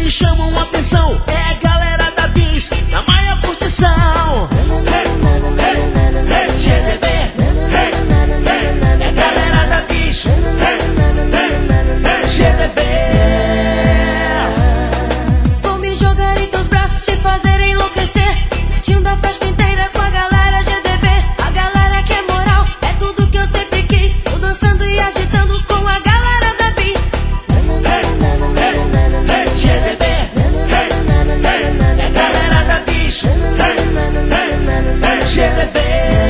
eles chamam atenção. É a galera da Bis, na maior curtição. GDB, é a galera da Bis, GDB. Vou me jogar em teus braços, te fazer enlouquecer, curtindo a festa inteira com a galera GDB. A galera que é moral, é tudo que eu sempre quis. Tô dançando e agitando com a galera da Bis. GDB, é a galera da Bis, GDB.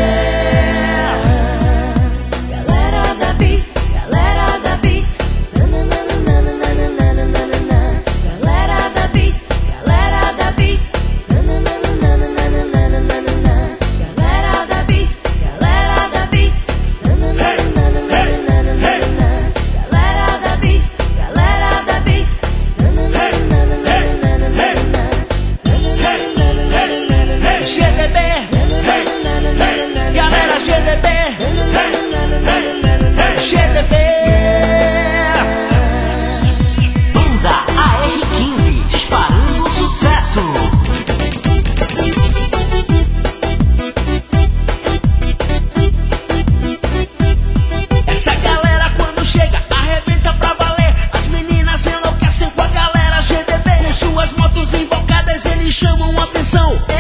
Galera da Bis, galera da Bis. Galera da Bis, galera da Bis. Galera da Bis, galera da Bis. Galera da Bis, galera da Bis. GDB, galera GDB, GDB. Banda AR15, disparando sucesso. Essa galera quando chega arrebenta pra valer. As meninas enlouquecem com a galera GDB. Com suas motos invocadas eles chamam atenção.